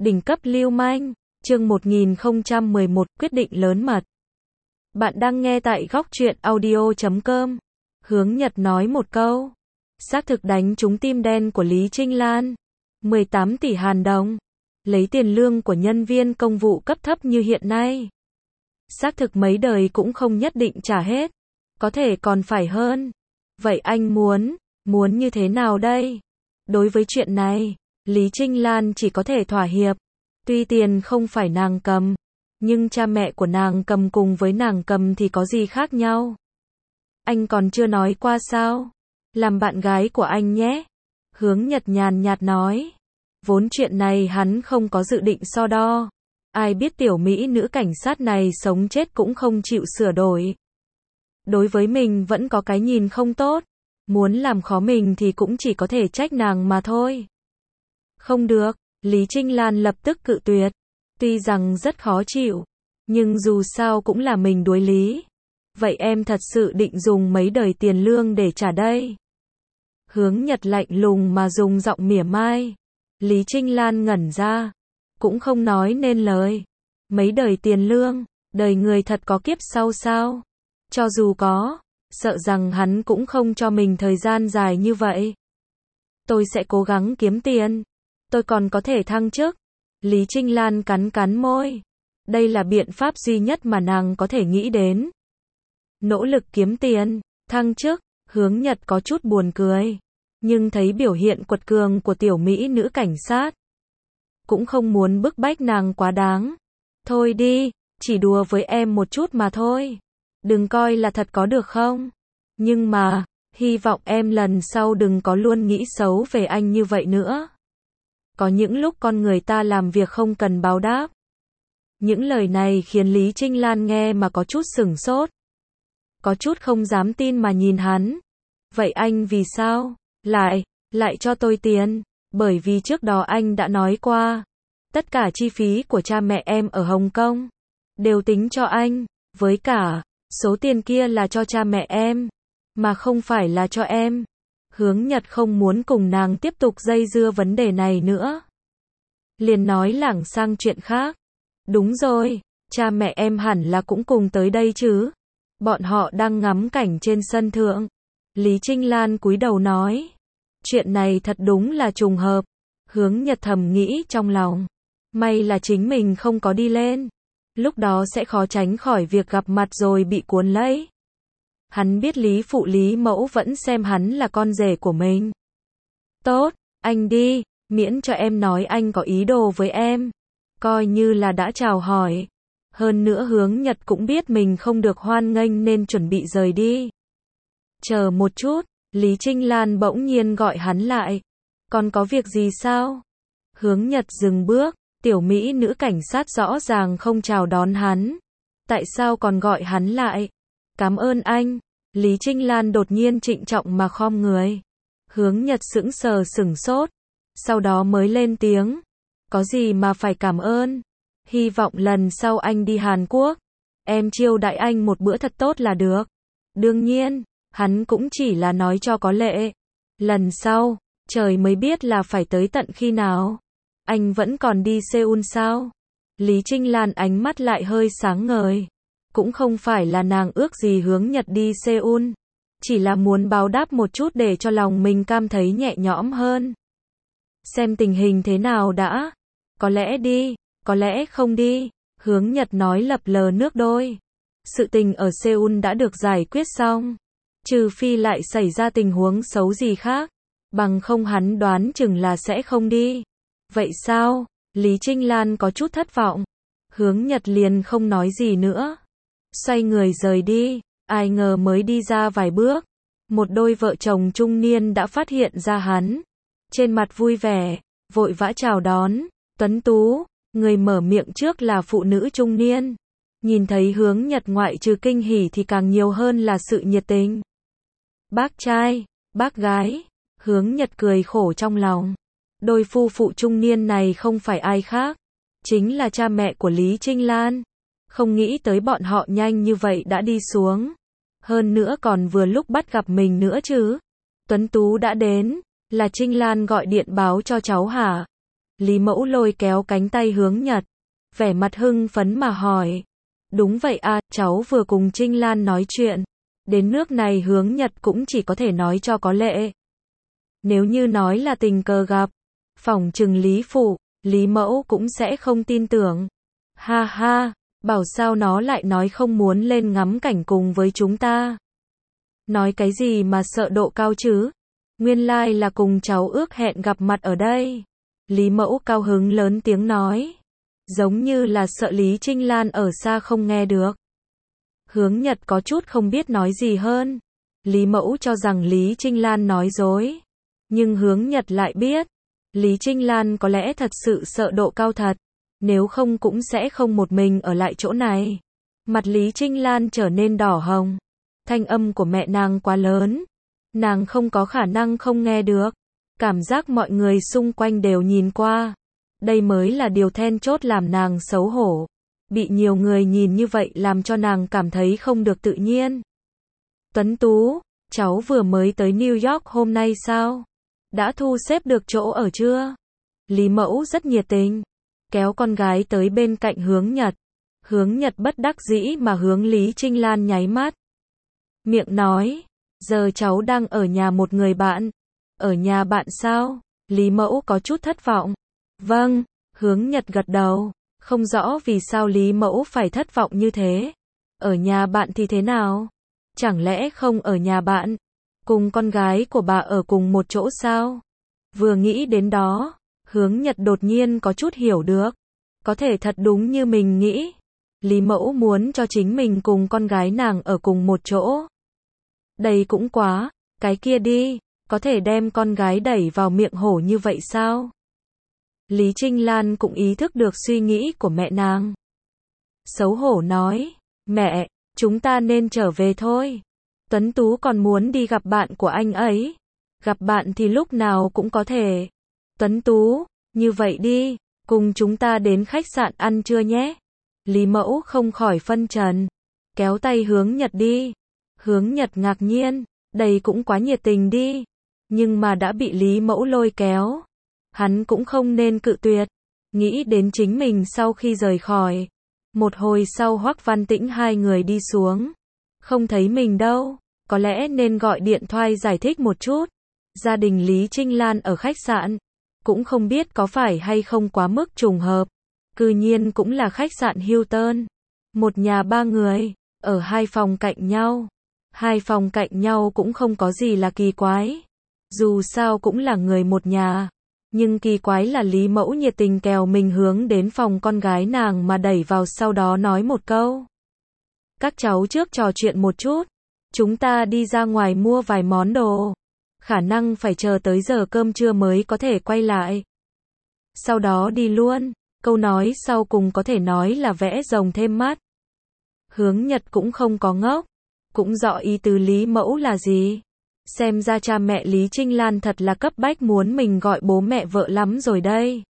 Đỉnh cấp lưu manh, chương 1011, quyết định lớn mật. Bạn đang nghe tại góc truyện audio.com. Hướng Nhật nói một câu. Xác thực đánh trúng tim đen của Lý Trinh Lan. 18 tỷ Hàn đồng. Lấy tiền lương của nhân viên công vụ cấp thấp như hiện nay. Xác thực mấy đời cũng không nhất định trả hết. Có thể còn phải hơn. Vậy anh muốn như thế nào đây? Đối với chuyện này, Lý Trinh Lan chỉ có thể thỏa hiệp. Tuy tiền không phải nàng cầm, nhưng cha mẹ của nàng cầm cùng với nàng cầm thì có gì khác nhau? Anh còn chưa nói qua sao? Làm bạn gái của anh nhé. Hướng Nhật nhàn nhạt nói. Vốn chuyện này hắn không có dự định so đo. Ai biết tiểu mỹ nữ cảnh sát này sống chết cũng không chịu sửa đổi. Đối với mình vẫn có cái nhìn không tốt. Muốn làm khó mình thì cũng chỉ có thể trách nàng mà thôi. Không được, Lý Trinh Lan lập tức cự tuyệt. Tuy rằng rất khó chịu, nhưng dù sao cũng là mình đối lý. Vậy em thật sự định dùng mấy đời tiền lương để trả đây? Hướng Nhật lạnh lùng mà dùng giọng mỉa mai. Lý Trinh Lan ngẩn ra, cũng không nói nên lời. Mấy đời tiền lương, đời người thật có kiếp sau sao? Cho dù có, sợ rằng hắn cũng không cho mình thời gian dài như vậy. Tôi sẽ cố gắng kiếm tiền. Tôi còn có thể thăng chức. Lý Trinh Lan cắn môi. Đây là biện pháp duy nhất mà nàng có thể nghĩ đến. Nỗ lực kiếm tiền, thăng chức. Hướng Nhật có chút buồn cười. Nhưng thấy biểu hiện quật cường của tiểu mỹ nữ cảnh sát, cũng không muốn bức bách nàng quá đáng. Thôi đi, chỉ đùa với em một chút mà thôi. Đừng coi là thật có được không? Nhưng mà, hy vọng em lần sau đừng có luôn nghĩ xấu về anh như vậy nữa. Có những lúc con người ta làm việc không cần báo đáp. Những lời này khiến Lý Trinh Lan nghe mà có chút sửng sốt. Có chút không dám tin mà nhìn hắn. Vậy anh vì sao? Lại cho tôi tiền. Bởi vì trước đó anh đã nói qua. Tất cả chi phí của cha mẹ em ở Hồng Kông đều tính cho anh. Với cả, số tiền kia là cho cha mẹ em, mà không phải là cho em. Hướng Nhật không muốn cùng nàng tiếp tục dây dưa vấn đề này nữa. Liền nói lảng sang chuyện khác. Đúng rồi, cha mẹ em hẳn là cũng cùng tới đây chứ. Bọn họ đang ngắm cảnh trên sân thượng. Lý Trinh Lan cúi đầu nói. Chuyện này thật đúng là trùng hợp. Hướng Nhật thầm nghĩ trong lòng. May là chính mình không có đi lên. Lúc đó sẽ khó tránh khỏi việc gặp mặt rồi bị cuốn lấy. Hắn biết Lý phụ Lý mẫu vẫn xem hắn là con rể của mình. Tốt, anh đi, miễn cho em nói anh có ý đồ với em. Coi như là đã chào hỏi. Hơn nữa Hướng Nhật cũng biết mình không được hoan nghênh nên chuẩn bị rời đi. Chờ một chút, Lý Trinh Lan bỗng nhiên gọi hắn lại. Còn có việc gì sao? Hướng Nhật dừng bước, tiểu mỹ nữ cảnh sát rõ ràng không chào đón hắn. Tại sao còn gọi hắn lại? Cảm ơn anh. Lý Trinh Lan đột nhiên trịnh trọng mà khom người. Hướng Nhật sững sốt. Sau đó mới lên tiếng. Có gì mà phải cảm ơn? Hy vọng lần sau anh đi Hàn Quốc, em chiêu đãi anh một bữa thật tốt là được. Đương nhiên, hắn cũng chỉ là nói cho có lệ. Lần sau, trời mới biết là phải tới tận khi nào. Anh vẫn còn đi Seoul sao? Lý Trinh Lan ánh mắt lại hơi sáng ngời. Cũng không phải là nàng ước gì Hướng Nhật đi Seoul. Chỉ là muốn báo đáp một chút để cho lòng mình cảm thấy nhẹ nhõm hơn. Xem tình hình thế nào đã. Có lẽ đi, có lẽ không đi. Hướng Nhật nói lập lờ nước đôi. Sự tình ở Seoul đã được giải quyết xong. Trừ phi lại xảy ra tình huống xấu gì khác. Bằng không hắn đoán chừng là sẽ không đi. Vậy sao? Lý Trinh Lan có chút thất vọng. Hướng Nhật liền không nói gì nữa. Xoay người rời đi. Ai ngờ mới đi ra vài bước. Một đôi vợ chồng trung niên đã phát hiện ra hắn. Trên mặt vui vẻ, vội vã chào đón. Tuấn tú, người mở miệng trước là phụ nữ trung niên. Nhìn thấy Hướng Nhật ngoại trừ kinh hỉ thì càng nhiều hơn là sự nhiệt tình. Bác trai, bác gái. Hướng Nhật cười khổ trong lòng. Đôi phu phụ trung niên này không phải ai khác. Chính là cha mẹ của Lý Trinh Lan. Không nghĩ tới bọn họ nhanh như vậy đã đi xuống. Hơn nữa còn vừa lúc bắt gặp mình nữa chứ. Tuấn tú đã đến. Là Trinh Lan gọi điện báo cho cháu hả? Lý Mẫu lôi kéo cánh tay Hướng Nhật, vẻ mặt hưng phấn mà hỏi. Đúng vậy à, cháu vừa cùng Trinh Lan nói chuyện. Đến nước này Hướng Nhật cũng chỉ có thể nói cho có lệ. Nếu như nói là tình cờ gặp, phỏng chừng Lý Phụ, Lý Mẫu cũng sẽ không tin tưởng. Ha ha, bảo sao nó lại nói không muốn lên ngắm cảnh cùng với chúng ta. Nói cái gì mà sợ độ cao chứ? Nguyên lai là cùng cháu ước hẹn gặp mặt ở đây. Lý Mẫu cao hứng lớn tiếng nói. Giống như là sợ Lý Trinh Lan ở xa không nghe được. Hướng Nhật có chút không biết nói gì hơn. Lý Mẫu cho rằng Lý Trinh Lan nói dối. Nhưng Hướng Nhật lại biết. Lý Trinh Lan có lẽ thật sự sợ độ cao thật. Nếu không cũng sẽ không một mình ở lại chỗ này. Mặt Lý Trinh Lan trở nên đỏ hồng. Thanh âm của mẹ nàng quá lớn. Nàng không có khả năng không nghe được. Cảm giác mọi người xung quanh đều nhìn qua. Đây mới là điều then chốt làm nàng xấu hổ. Bị nhiều người nhìn như vậy làm cho nàng cảm thấy không được tự nhiên. Tuấn Tú, cháu vừa mới tới New York hôm nay sao? Đã thu xếp được chỗ ở chưa? Lý Mẫu rất nhiệt tình, kéo con gái tới bên cạnh Hướng Nhật. Hướng Nhật bất đắc dĩ mà hướng Lý Trinh Lan nháy mắt. Miệng nói, giờ cháu đang ở nhà một người bạn. Ở nhà bạn sao? Lý Mẫu có chút thất vọng. Vâng, Hướng Nhật gật đầu, không rõ vì sao Lý Mẫu phải thất vọng như thế. Ở nhà bạn thì thế nào? Chẳng lẽ không ở nhà bạn? Cùng con gái của bà ở cùng một chỗ sao? Vừa nghĩ đến đó, Hướng Nhật đột nhiên có chút hiểu được. Có thể thật đúng như mình nghĩ. Lý Mẫu muốn cho chính mình cùng con gái nàng ở cùng một chỗ. Đây cũng quá, cái kia đi, có thể đem con gái đẩy vào miệng hổ như vậy sao? Lý Trinh Lan cũng ý thức được suy nghĩ của mẹ nàng. Xấu hổ nói, mẹ, chúng ta nên trở về thôi. Tuấn Tú còn muốn đi gặp bạn của anh ấy. Gặp bạn thì lúc nào cũng có thể. Tuấn Tú, như vậy đi, cùng chúng ta đến khách sạn ăn trưa nhé. Lý Mẫu không khỏi phân trần, kéo tay Hướng Nhật đi. Hướng Nhật ngạc nhiên, đây cũng quá nhiệt tình đi. Nhưng mà đã bị Lý Mẫu lôi kéo. Hắn cũng không nên cự tuyệt. Nghĩ đến chính mình sau khi rời khỏi. Một hồi sau Hoắc Văn Tĩnh hai người đi xuống. Không thấy mình đâu. Có lẽ nên gọi điện thoại giải thích một chút. Gia đình Lý Trinh Lan ở khách sạn. Cũng không biết có phải hay không quá mức trùng hợp. Cư nhiên cũng là khách sạn Hilton. Một nhà ba người. Ở hai phòng cạnh nhau. Hai phòng cạnh nhau cũng không có gì là kỳ quái. Dù sao cũng là người một nhà. Nhưng kỳ quái là Lý Mẫu nhiệt tình kéo mình hướng đến phòng con gái nàng mà đẩy vào, sau đó nói một câu. Các cháu trước trò chuyện một chút. Chúng ta đi ra ngoài mua vài món đồ. Khả năng phải chờ tới giờ cơm trưa mới có thể quay lại. Sau đó đi luôn. Câu nói sau cùng có thể nói là vẽ rồng thêm mắt. Hướng Nhật cũng không có ngốc. Cũng rõ ý tứ Lý Mẫu là gì. Xem ra cha mẹ Lý Trinh Lan thật là cấp bách muốn mình gọi bố mẹ vợ lắm rồi đây.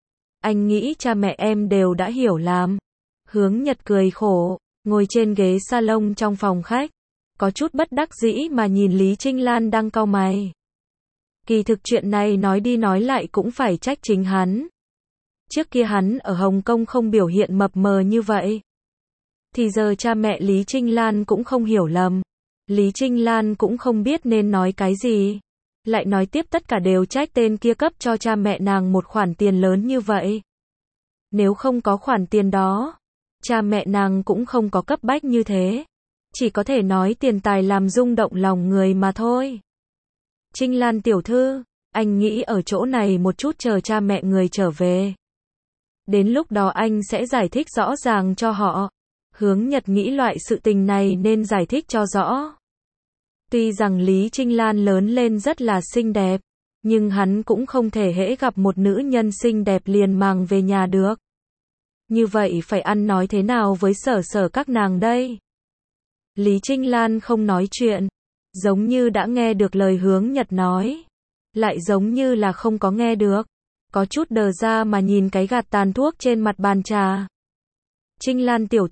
Anh nghĩ cha mẹ em đều đã hiểu làm. Hướng Nhật cười khổ, ngồi trên ghế salon trong phòng khách. Có chút bất đắc dĩ mà nhìn Lý Trinh Lan đang cau mày. Kỳ thực chuyện này nói đi nói lại cũng phải trách chính hắn. Trước kia hắn ở Hồng Kông không biểu hiện mập mờ như vậy. Thì giờ cha mẹ Lý Trinh Lan cũng không hiểu lầm. Lý Trinh Lan cũng không biết nên nói cái gì. Lại nói tiếp tất cả đều trách tên kia cấp cho cha mẹ nàng một khoản tiền lớn như vậy. Nếu không có khoản tiền đó, cha mẹ nàng cũng không có cấp bách như thế. Chỉ có thể nói tiền tài làm rung động lòng người mà thôi. Trinh Lan tiểu thư, anh nghĩ ở chỗ này một chút chờ cha mẹ người trở về. Đến lúc đó anh sẽ giải thích rõ ràng cho họ. Hướng Nhật nghĩ loại sự tình này nên giải thích cho rõ. Tuy rằng Lý Trinh Lan lớn lên rất là xinh đẹp, nhưng hắn cũng không thể hễ gặp một nữ nhân xinh đẹp liền mang về nhà được. Như vậy phải ăn nói thế nào với sở các nàng đây? Lý Trinh Lan không nói chuyện, giống như đã nghe được lời Hướng Nhật nói, lại giống như là không có nghe được, có chút đờ ra mà nhìn cái gạt tàn thuốc trên mặt bàn trà. Trinh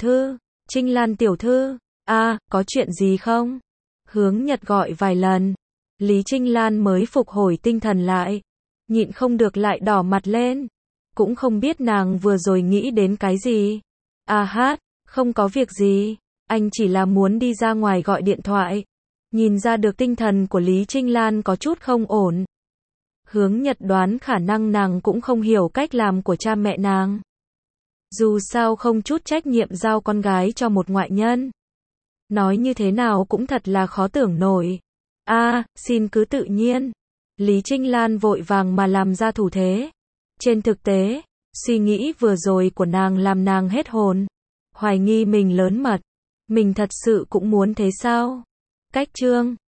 Lan tiểu thư, có chuyện gì không? Hướng Nhật gọi vài lần, Lý Trinh Lan mới phục hồi tinh thần lại, nhịn không được lại đỏ mặt lên. cũng không biết nàng vừa rồi nghĩ đến cái gì. A hát, không có việc gì, anh chỉ là muốn đi ra ngoài gọi điện thoại. Nhìn ra được tinh thần của Lý Trinh Lan có chút không ổn. Hướng Nhật đoán khả năng nàng cũng không hiểu cách làm của cha mẹ nàng. Dù sao không chút trách nhiệm giao con gái cho một ngoại nhân. Nói như thế nào cũng thật là khó tưởng nổi. Xin cứ tự nhiên. Lý Trinh Lan vội vàng mà làm ra thủ thế. Trên thực tế, suy nghĩ vừa rồi của nàng làm nàng hết hồn. Hoài nghi mình lớn mật. Mình thật sự cũng muốn thế sao? Cách chương